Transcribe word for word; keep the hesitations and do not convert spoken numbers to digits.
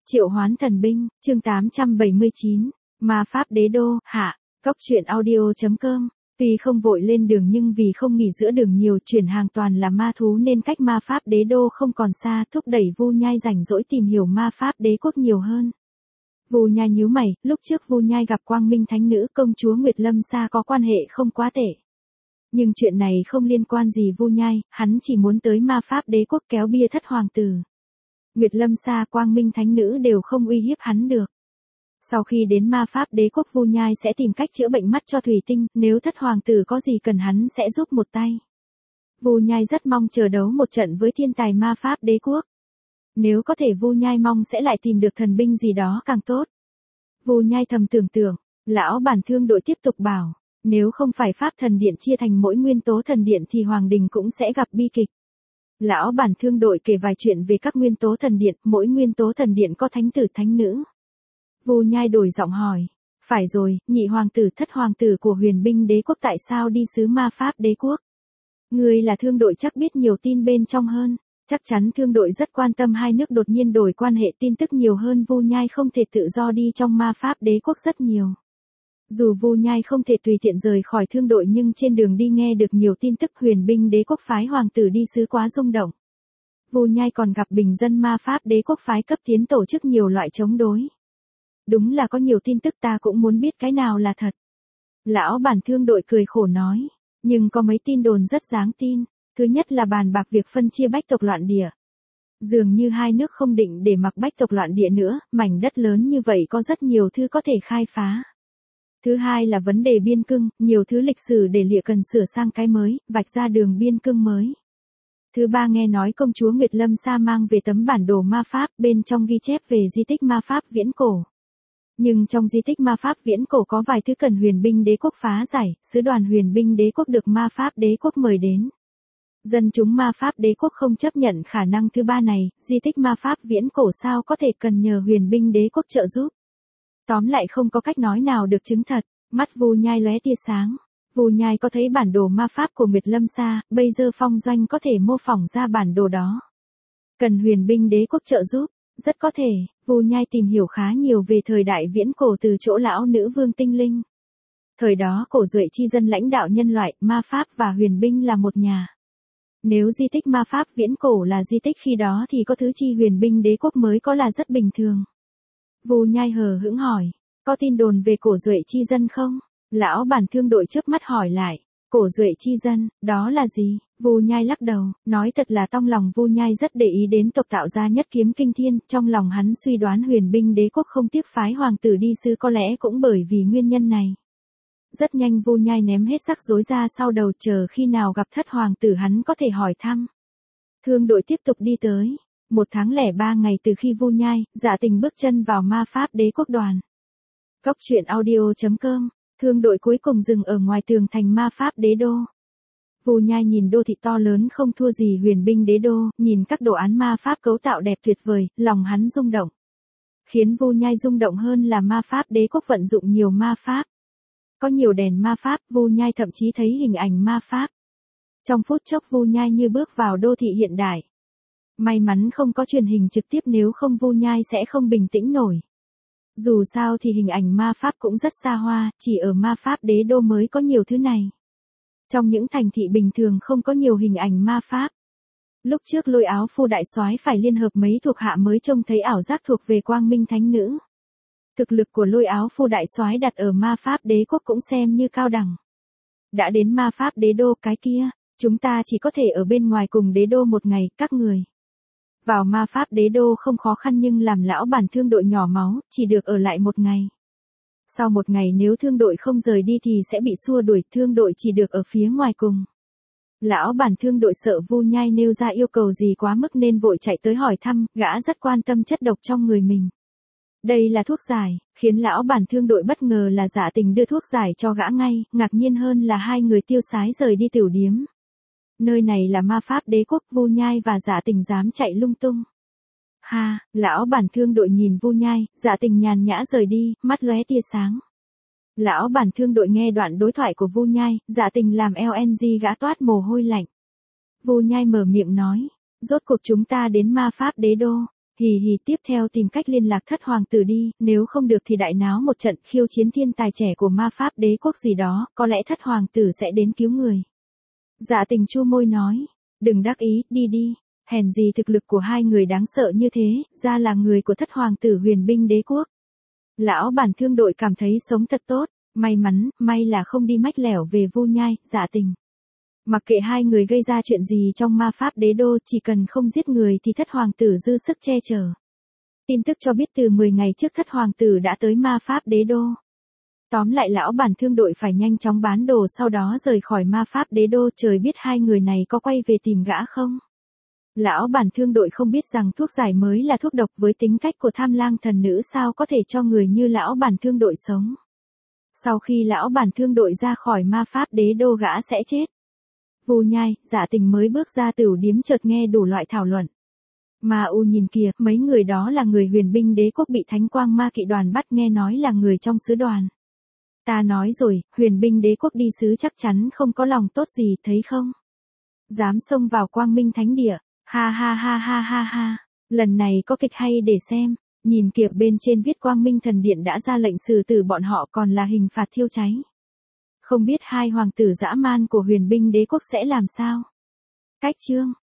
Triệu hoán thần binh, chương tám trăm bảy mươi chín, Ma Pháp Đế Đô, hạ, Cóc truyện audio.com. Tuy không vội lên đường nhưng vì không nghỉ giữa đường nhiều chuyển hàng toàn là ma thú nên cách Ma Pháp Đế Đô không còn xa, thúc đẩy Vu Nhai rảnh rỗi tìm hiểu Ma Pháp Đế quốc nhiều hơn. Vu Nhai nhíu mày, lúc trước Vu Nhai gặp Quang Minh Thánh Nữ công chúa Nguyệt Lâm Sa có quan hệ không quá tệ. Nhưng chuyện này không liên quan gì Vu Nhai, hắn chỉ muốn tới Ma Pháp Đế quốc kéo bia thất hoàng tử. Nguyệt Lâm Sa, Quang Minh Thánh Nữ đều không uy hiếp hắn được. Sau khi đến Ma Pháp Đế quốc Vu Nhai sẽ tìm cách chữa bệnh mắt cho Thủy Tinh, nếu thất hoàng tử có gì cần hắn sẽ giúp một tay. Vu Nhai rất mong chờ đấu một trận với thiên tài Ma Pháp Đế quốc. Nếu có thể Vu Nhai mong sẽ lại tìm được thần binh gì đó càng tốt. Vu Nhai thầm tưởng tượng, lão bản thương đội tiếp tục bảo, nếu không phải Pháp thần điện chia thành mỗi nguyên tố thần điện thì Hoàng đình cũng sẽ gặp bi kịch. Lão bản thương đội kể vài chuyện về các nguyên tố thần điện, mỗi nguyên tố thần điện có thánh tử thánh nữ. Vu Nhai đổi giọng hỏi, phải rồi, nhị hoàng tử thất hoàng tử của huyền binh đế quốc tại sao đi xứ Ma Pháp Đế quốc? Ngươi là thương đội chắc biết nhiều tin bên trong hơn, chắc chắn thương đội rất quan tâm hai nước đột nhiên đổi quan hệ tin tức nhiều hơn Vu Nhai không thể tự do đi trong Ma Pháp Đế quốc rất nhiều. Dù Vu Nhai không thể tùy tiện rời khỏi thương đội nhưng trên đường đi nghe được nhiều tin tức huyền binh đế quốc phái hoàng tử đi xứ quá rung động. Vu Nhai còn gặp bình dân Ma Pháp Đế quốc phái cấp tiến tổ chức nhiều loại chống đối. Đúng là có nhiều tin tức ta cũng muốn biết cái nào là thật. Lão bản thương đội cười khổ nói, nhưng có mấy tin đồn rất đáng tin. Thứ nhất là bàn bạc việc phân chia bách tộc loạn địa. Dường như hai nước không định để mặc bách tộc loạn địa nữa, mảnh đất lớn như vậy có rất nhiều thứ có thể khai phá. Thứ hai là vấn đề biên cương, nhiều thứ lịch sử để lịa cần sửa sang cái mới, vạch ra đường biên cương mới. Thứ ba nghe nói công chúa Nguyệt Lâm Sa mang về tấm bản đồ ma pháp, bên trong ghi chép về di tích ma pháp viễn cổ. Nhưng trong di tích ma pháp viễn cổ có vài thứ cần huyền binh đế quốc phá giải, sứ đoàn huyền binh đế quốc được Ma Pháp Đế quốc mời đến. Dân chúng Ma Pháp Đế quốc không chấp nhận khả năng thứ ba này, di tích ma pháp viễn cổ sao có thể cần nhờ huyền binh đế quốc trợ giúp. Tóm lại không có cách nói nào được chứng thật, mắt Vu Nhai lóe tia sáng. Vu Nhai có thấy bản đồ ma pháp của Nguyệt Lâm Sa, bây giờ Phong Doanh có thể mô phỏng ra bản đồ đó. Cần huyền binh đế quốc trợ giúp, rất có thể. Vu Nhai tìm hiểu khá nhiều về thời đại viễn cổ từ chỗ lão nữ vương tinh linh. Thời đó cổ duệ chi dân lãnh đạo nhân loại, ma pháp và huyền binh là một nhà. Nếu di tích ma pháp viễn cổ là di tích khi đó thì có thứ chi huyền binh đế quốc mới có là rất bình thường. Vu Nhai hờ hững hỏi, có tin đồn về cổ duệ chi dân không? Lão bản thương đội chớp mắt hỏi lại, cổ duệ chi dân, đó là gì? Vu Nhai lắc đầu, nói thật là trong lòng Vu Nhai rất để ý đến tộc tạo ra nhất kiếm kinh thiên, trong lòng hắn suy đoán huyền binh đế quốc không tiếc phái hoàng tử đi xứ có lẽ cũng bởi vì nguyên nhân này. Rất nhanh Vu Nhai ném hết rắc rối ra sau đầu chờ khi nào gặp thất hoàng tử hắn có thể hỏi thăm. Thương đội tiếp tục đi tới. Một tháng lẻ ba ngày từ khi Vu Nhai, Dạ Tình bước chân vào Ma Pháp Đế quốc đoàn. Cóc truyện audio.com, thương đội cuối cùng dừng ở ngoài tường thành Ma Pháp Đế đô. Vu Nhai nhìn đô thị to lớn không thua gì huyền binh đế đô, nhìn các đồ án ma pháp cấu tạo đẹp tuyệt vời, lòng hắn rung động. Khiến Vu Nhai rung động hơn là Ma Pháp Đế quốc vận dụng nhiều ma pháp. Có nhiều đèn ma pháp, Vu Nhai thậm chí thấy hình ảnh ma pháp. Trong phút chốc Vu Nhai như bước vào đô thị hiện đại. May mắn không có truyền hình trực tiếp nếu không Vu Nhai sẽ không bình tĩnh nổi. Dù sao thì hình ảnh ma pháp cũng rất xa hoa, chỉ ở Ma Pháp Đế đô mới có nhiều thứ này. Trong những thành thị bình thường không có nhiều hình ảnh ma pháp. Lúc trước Lôi Áo Phu đại soái phải liên hợp mấy thuộc hạ mới trông thấy ảo giác thuộc về Quang Minh Thánh Nữ. Thực lực của Lôi Áo Phu đại soái đặt ở Ma Pháp Đế quốc cũng xem như cao đẳng. Đã đến Ma Pháp Đế đô cái kia, chúng ta chỉ có thể ở bên ngoài cùng đế đô một ngày, các người. Vào Ma Pháp Đế đô không khó khăn nhưng làm lão bản thương đội nhỏ máu, chỉ được ở lại một ngày. Sau một ngày nếu thương đội không rời đi thì sẽ bị xua đuổi, thương đội chỉ được ở phía ngoài cùng. Lão bản thương đội sợ Vu Nhai nêu ra yêu cầu gì quá mức nên vội chạy tới hỏi thăm, gã rất quan tâm chất độc trong người mình. Đây là thuốc giải, khiến lão bản thương đội bất ngờ là Dạ Tình đưa thuốc giải cho gã ngay, ngạc nhiên hơn là hai người tiêu sái rời đi tiểu điếm. Nơi này là Ma Pháp Đế quốc, Vu Nhai và Dạ Tình dám chạy lung tung. Ha, lão bản thương đội nhìn Vu Nhai, Dạ Tình nhàn nhã rời đi, mắt lóe tia sáng. Lão bản thương đội nghe đoạn đối thoại của Vu Nhai, Dạ Tình làm eo en giê gã toát mồ hôi lạnh. Vu Nhai mở miệng nói, rốt cuộc chúng ta đến Ma Pháp Đế đô. Hì hì, tiếp theo tìm cách liên lạc thất hoàng tử đi, nếu không được thì đại náo một trận khiêu chiến thiên tài trẻ của ma pháp đế quốc gì đó, có lẽ thất hoàng tử sẽ đến cứu người. Dạ Tình chu môi nói, đừng đắc ý, đi đi, hèn gì thực lực của hai người đáng sợ như thế, ra là người của thất hoàng tử huyền binh đế quốc. Lão bản thương đội cảm thấy sống thật tốt, may mắn, may là không đi mách lẻo về Vu Nhai, Dạ Tình. Mặc kệ hai người gây ra chuyện gì trong ma pháp đế đô, chỉ cần không giết người thì thất hoàng tử dư sức che chở. Tin tức cho biết từ mười ngày trước thất hoàng tử đã tới ma pháp đế đô. Tóm lại lão bản thương đội phải nhanh chóng bán đồ sau đó rời khỏi ma pháp đế đô, trời biết hai người này có quay về tìm gã không. Lão bản thương đội không biết rằng thuốc giải mới là thuốc độc, với tính cách của tham lang thần nữ sao có thể cho người như lão bản thương đội sống. Sau khi lão bản thương đội ra khỏi ma pháp đế đô gã sẽ chết. Vu Nhai, Dạ Tình mới bước ra tửu điếm chợt nghe đủ loại thảo luận. Mà u nhìn kìa, mấy người đó là người huyền binh đế quốc bị thánh quang ma kỵ đoàn bắt, nghe nói là người trong sứ đoàn. Ta nói rồi, huyền binh đế quốc đi sứ chắc chắn không có lòng tốt gì, thấy không? Dám xông vào quang minh thánh địa, ha ha ha ha ha ha, lần này có kịch hay để xem, nhìn kìa bên trên viết quang minh thần điện đã ra lệnh xử tử bọn họ, còn là hình phạt thiêu cháy. Không biết hai hoàng tử dã man của huyền binh đế quốc sẽ làm sao? Cách chương